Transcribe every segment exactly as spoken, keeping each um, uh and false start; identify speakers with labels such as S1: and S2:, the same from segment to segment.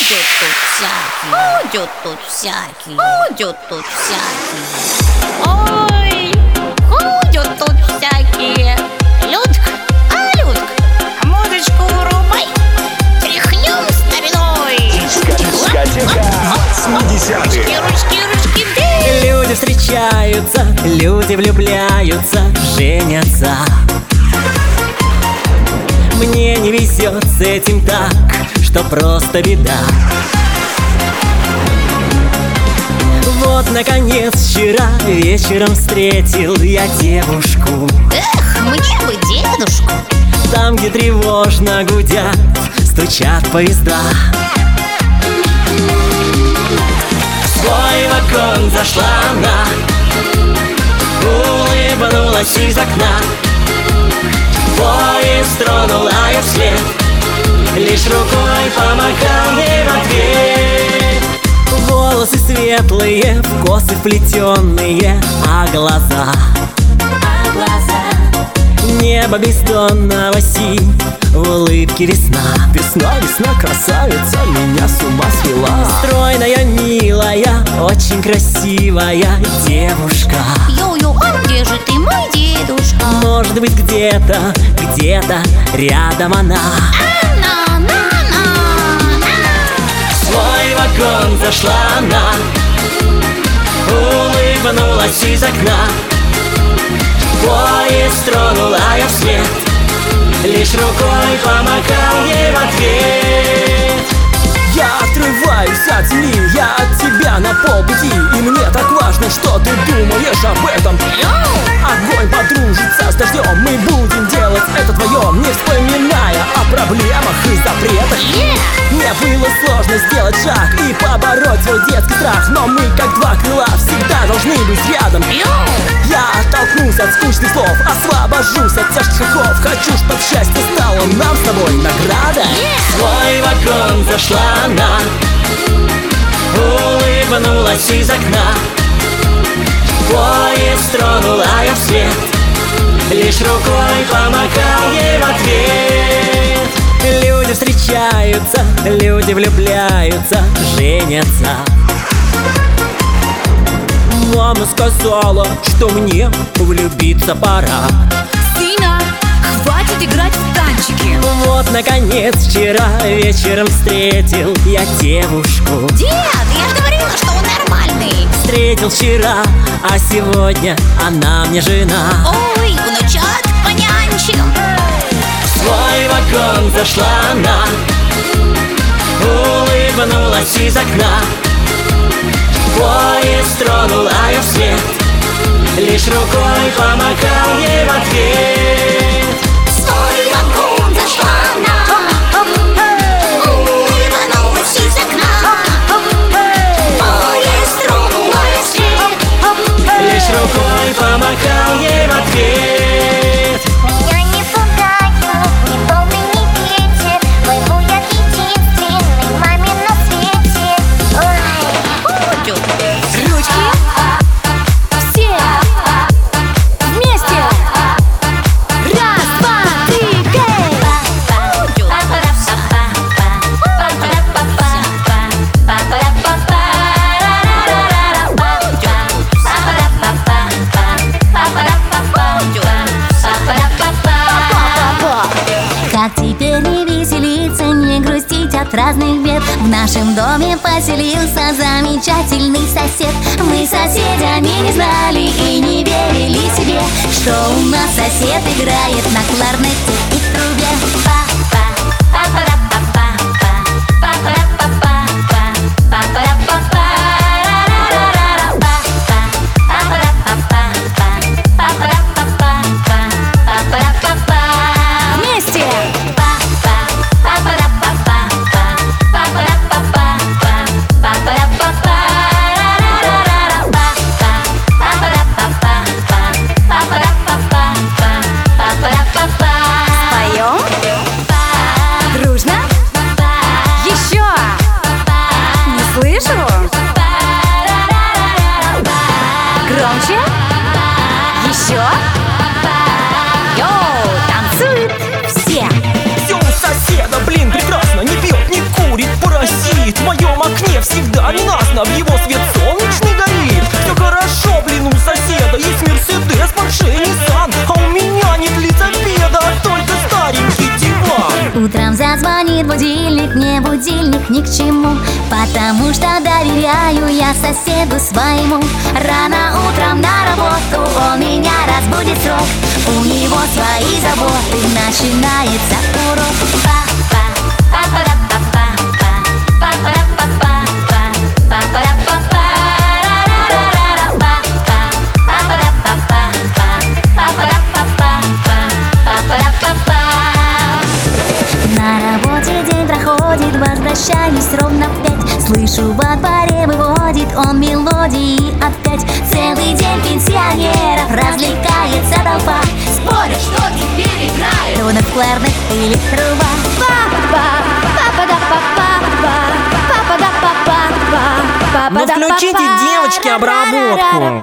S1: Ходят тут всякие, ходят тут всякие, ходят тут всякие. Ой, ходят тут всякие. Людка, а Людка, музычку врубай, тряхнем стариной.
S2: Дискотека восьмидесятых.
S1: Ручки, ручки,
S3: люди встречаются, люди влюбляются, женятся. Мне не везет с этим так, что просто беда. Вот, наконец, вчера вечером встретил я девушку.
S1: Эх, мне бы дедушку.
S3: Там, где тревожно гудят, стучат поезда. В свой вагон зашла она, улыбнулась из окна. Поезд тронула я вслед, лишь рукой помахал ей в ответ. Волосы светлые, в косы вплетенные, а глаза, а глаза небо бездонного синь, в улыбке весна.
S2: Весна, весна, красавица, меня с ума свела.
S3: Стройная, милая, очень красивая девушка.
S1: Йо-йо, а где же ты, мой дедушка?
S3: Может быть, где-то, где-то рядом она.
S1: Она, на, на, на.
S3: В свой вагон зашла она, улыбнулась из окна. Поезд тронула я вслед, лишь рукой помахал ей в ответ.
S2: Я отрываюсь от земли, я от тебя на полпути. И мне так важно, что ты думаешь об этом. Огонь подружится с дождем, мы будем делать это вдвоем, не вспоминая о проблемах и запретах. Мне было сложно сделать шаг и побороть свой детский страх, но мы, как два крыла, всегда должны быть рядом. Я оттолкнусь от скучных слов, освобожусь от тяжких оков. Хочу, чтоб счастье стало нам с тобой наградой.
S3: В свой вагон зашла она, улыбнулась из окна. Поезд тронула я вслед, лишь рукой помахал ей в ответ. Люди встречаются, люди влюбляются, женятся. Мама сказала, что мне влюбиться пора.
S4: Сына, хватит играть в танчики.
S3: Вот, наконец, вчера вечером встретил я девушку.
S1: Дед, я же говорила, что он нормальный.
S3: Встретил вчера, а сегодня она мне жена.
S1: Ой, внучат, понянчим.
S3: В свой вагон зашла она, улыбнулась из окна. Поезд тронула я вслед, лишь рукой помахал ей в ответ.
S1: В свой вагон зашла она, улыбнулась из окна. Поезд тронула я вслед,
S3: Лишь рукой помахал ей в ответ.
S5: Меня не пугают ни волны, ни ветер. Пойму я к единственной маме на свете. Ой.
S4: Ручки. Все. Вместе. Раз, два, три, гей.
S5: Как теперь не веселиться, не грустить от разных бед? В нашем доме поселился замечательный сосед. Мы соседями не знали и не верили себе, что у нас сосед играет на кларнете и трубе.
S4: Вместе.
S5: Споем? будильник, мне будильник ни к чему, потому что доверяю я соседу своему. Рано утром на работу он меня разбудит срок, у него свои заботы, начинается урок. На работе день проходит, возвращаюсь ровно в пять. Слышу, во дворе выводит он мелодии опять. Целый день пенсионеров развлекается толпа, спорят, что теперь играет Трудов, кларнет или труба.
S2: Ну включите, девочки, обработку.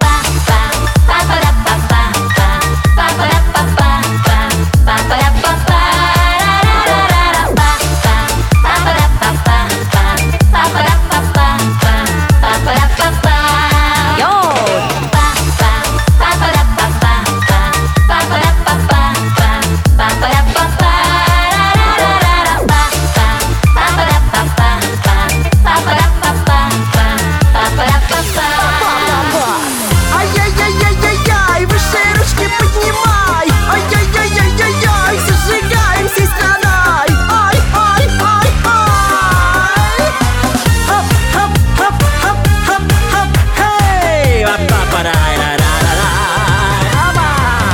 S3: Ай-яй-яй-яй-яй, выше ручки поднимай. Ай-яй-яй-яй-яй, зажигаем всей страной. Ай-ай-ай-ай. Хоп-хоп-хоп-хоп-хоп-хоп. Хей, ва-па-па-рай-ра-ра-ра-рай. Аба.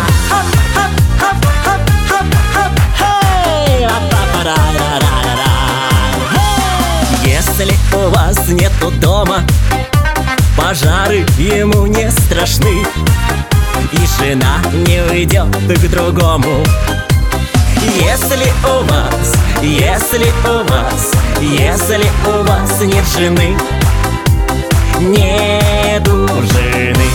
S3: Хоп-хоп-хоп-хоп-хоп-хоп. Хей, ва-па-па-рай-ра-ра-ра-рай.
S2: Если у вас нету дома, пожары ему не страшны, и жена не уйдет к другому. Если у вас, если у вас, если у вас нет жены, нету жены.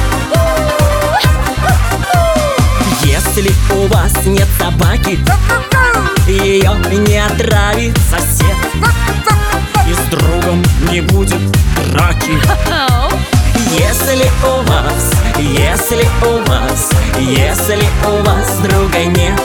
S2: Если у вас нет собаки, ее не отравит сосед, и с другом не будет драки. Если у вас, если у вас, если у вас друга нет,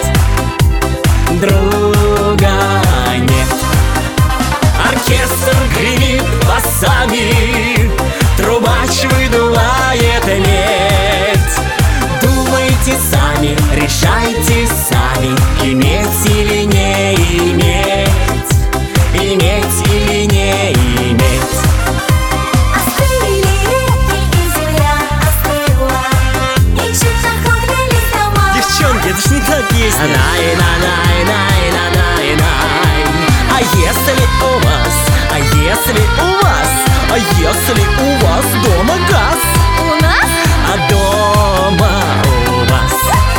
S2: друга нет. Оркестр гремит басами, трубач выдувает медь. Думайте сами, решайте сами, иметь или не иметь, иметь или не иметь.
S5: Остыли реки и земля остыла, и чуть охотились дома.
S2: Девчонки, это ж не та песня. Най-най-най-най-най-най-най. А если у вас, а если у вас, а если у вас дома газ?
S4: У нас?
S2: А дома у вас.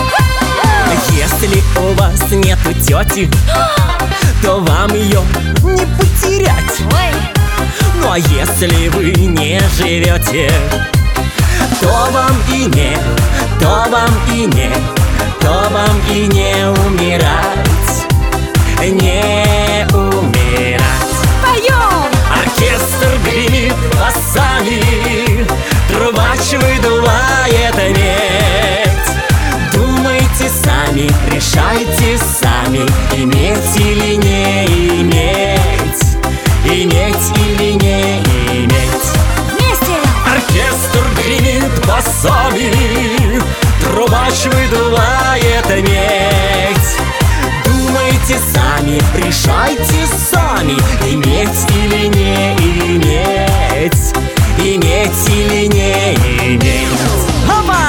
S2: Если у вас нету тети, то вам ее не потерять.
S4: Ой,
S2: Ну а если вы не живете, то вам и не, то вам и не, то вам и не умирать, не умирать.
S4: поем!
S2: Оркестр гремит басами, трубач выдувает медь. Думайте сами, решайте сами, иметь или не иметь, иметь или не иметь.
S4: Вместе!
S2: Оркестр гремит басами, трубач выдувает медь. Думайте сами, решайте сами, иметь или не иметь, иметь или не иметь. Опа!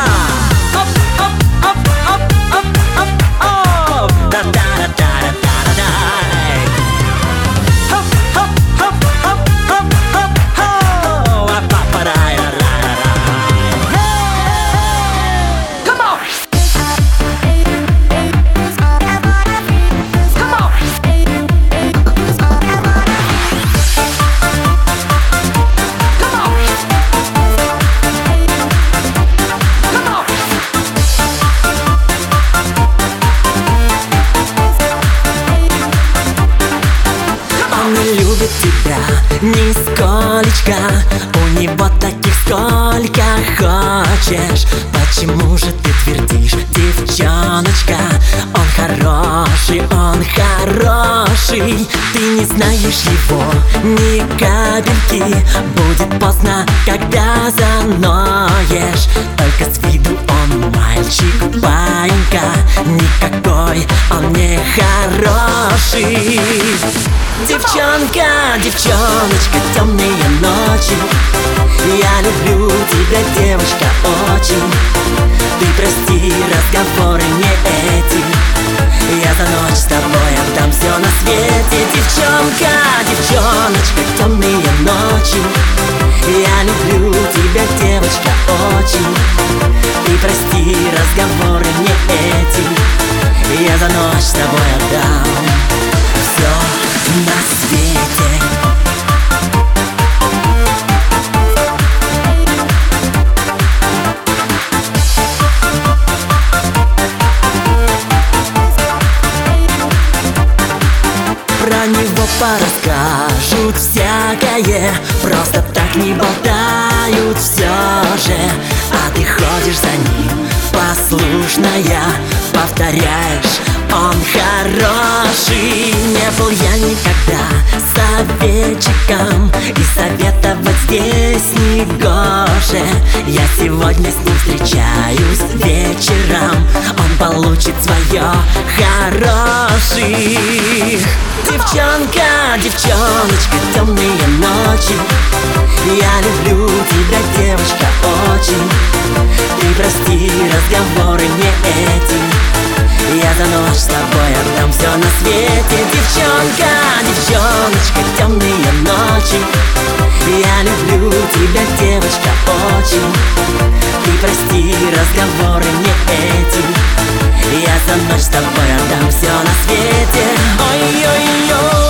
S2: Оп-оп-оп-оп-оп-оп. Да-да-да-да-да-да-да. Хоп-хоп-хоп-хоп-хоп-хоп. А-па-па-рай-ра-ра-ра-рай. Come on! Come on!
S3: тебя нисколечко. У него таких сколько хочешь. Почему же ты твердишь, девчоночка? Он хороший, он хороший. Ты не знаешь его ни капельки. Будет поздно, когда заноешь. Только с виду он мальчик, паинька. Никакой он не хороший. Девчонка, девчоночка, темные ночи. Я люблю тебя, девочка, очень. Ты прости, разговоры не эти. Я за ночь с тобой отдам все на свете. Девчонка, девчоночка, темные ночи. Я люблю тебя, девочка, очень. Ты прости, разговоры не эти. Я за ночь с тобой отдам все на свете. Про него порасскажут всякое, просто так не болтают все же. А ты ходишь за ним, послушная, повторяешь, он хороший. Не был я никогда советчиком, и советовать здесь не гоже. Я сегодня с ним встречаюсь вечером, он получит свое хороший. Девчонка, девчоночка, темные ночи. Я люблю тебя, девочка, очень. Ты прости, разговоры не эти. Я за ночь с тобой отдам все на свете. Девчонка, девчоночка, темные ночи. Я люблю тебя, девочка, очень. Ты прости, разговоры не эти. Я за ночь с тобой отдам все на свете. Ой-ой-ой.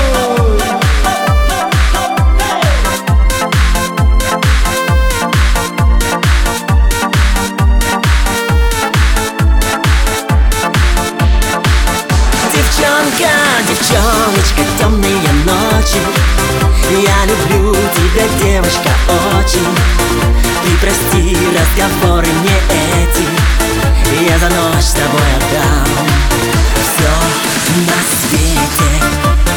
S3: Девчонка, девчоночка, темные ночи. Я люблю тебя, девочка, очень. Ты прости, разговоры не эти. Я за ночь с тобой отдам все на свете.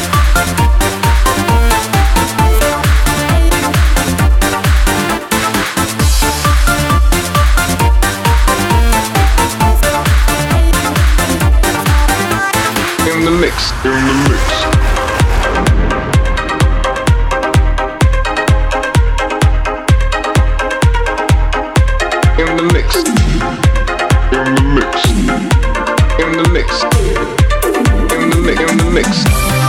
S6: In the mix, in the mix. In the mix. In the mix. In the mix. In the mix. In the mix.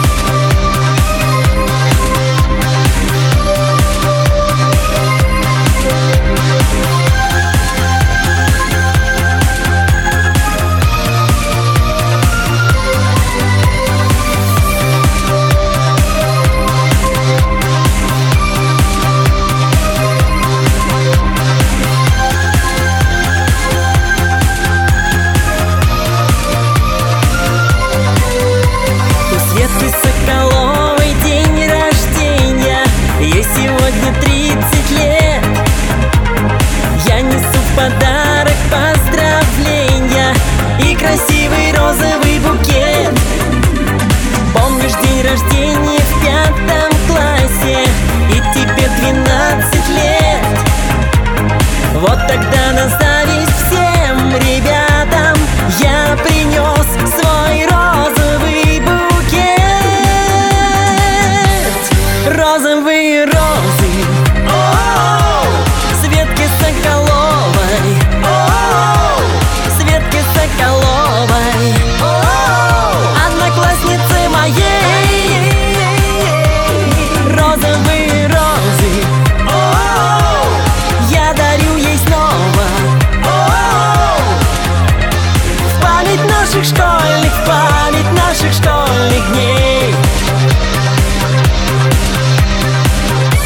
S3: Соколовой день рождения, ей сегодня тридцать лет. Я несу в подарок поздравления и красивый розовый букет. Помнишь день рождения в пятом классе, и тебе двенадцать лет. Вот тогда на зависть всем ребятам я принес свой розовый букет. Розовые розы, о-о-о! Светке Соколовой, о-о-о! Светке Соколовой, о-о-о! Однокласснице моей. Розовые розы, о-о-о! Я дарю ей снова, о-о-о! В память наших школьных, в память наших школьных дней.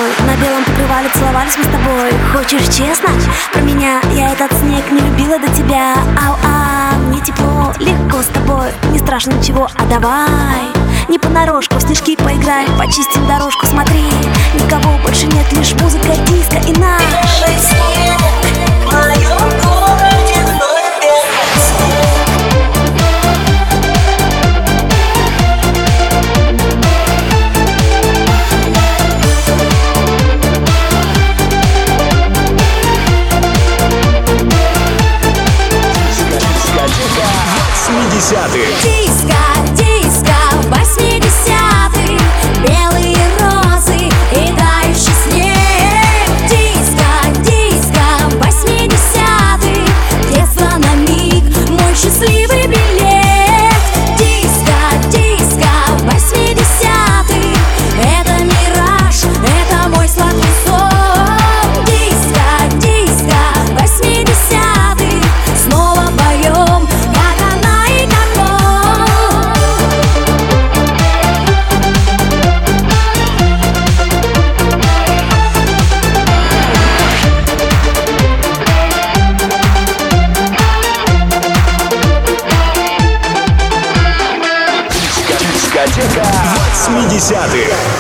S7: зимой на белом покрывале целовались мы с тобой. Хочешь честно? Про меня я этот снег не любила до тебя. Ау-а, мне тепло, легко с тобой, не страшно ничего, а давай не понарошку в снежки поиграем, почистим дорожку, смотри. Никого больше нет, лишь музыка, диско и наш белый снег в моем городе вновь белый снег.
S8: восьмидесятые.
S4: Диско, диско, восьмидесятые, белые розы и тающий снег. Диско, диско, восьмидесятые, детство на миг, мой счастливый билет. Диско, диско, восьмидесятые, это мираж, это мой сладкий сон. Диско, диско, восьмидесятые, снова поем, как она и как он.
S8: Дискотека восьмидесятых.